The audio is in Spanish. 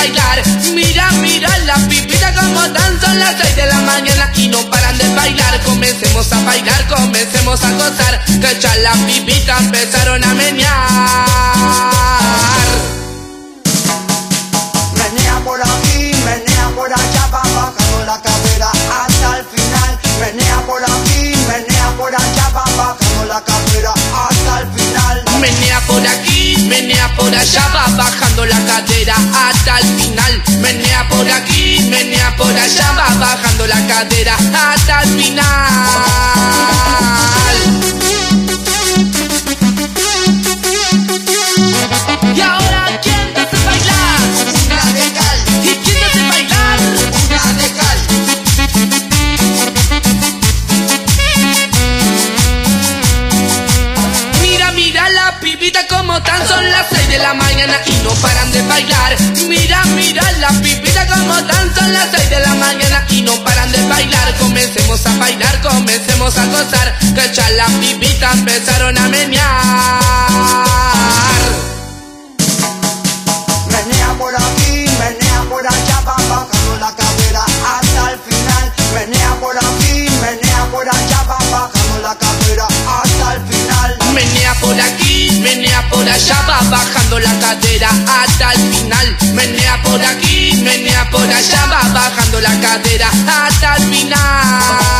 bailar. Mira, mira la pipita como tan, son las 6 de la mañana y no paran de bailar. Comencemos a bailar, comencemos a gozar, que ya las pipitas empezaron a menear. Menea por aquí, menea por allá, va bajando la cadera hasta el final. Menea por aquí, menea por allá, va bajando la cadera hasta el final. Menea por aquí, menea por allá, va bajando la cadera hasta el final. Menea por aquí, menea por allá, va bajando la cadera hasta el final. Y ahora, ¿quién te hace bailar? Una de cal, ¿Y quién te hace bailar? una de cal. Mira, mira la pipita como tan, son las 6 de la mañana y no paran de bailar. Mira, mira la pipita como tan, son las 6 de la mañana y no paran de bailar. Comencemos a bailar, comencemos a gozar, que ya las pipitas empezaron a menear. Menea por aquí, menea por allá, va bajando la cadera hasta el final. Menea por aquí, menea por allá, va bajando la cadera hasta el final. Menea por aquí, menea por allá, va bajando la cadera hasta el final. Menea por aquí, menea por allá, va bajando la cadera hasta el final.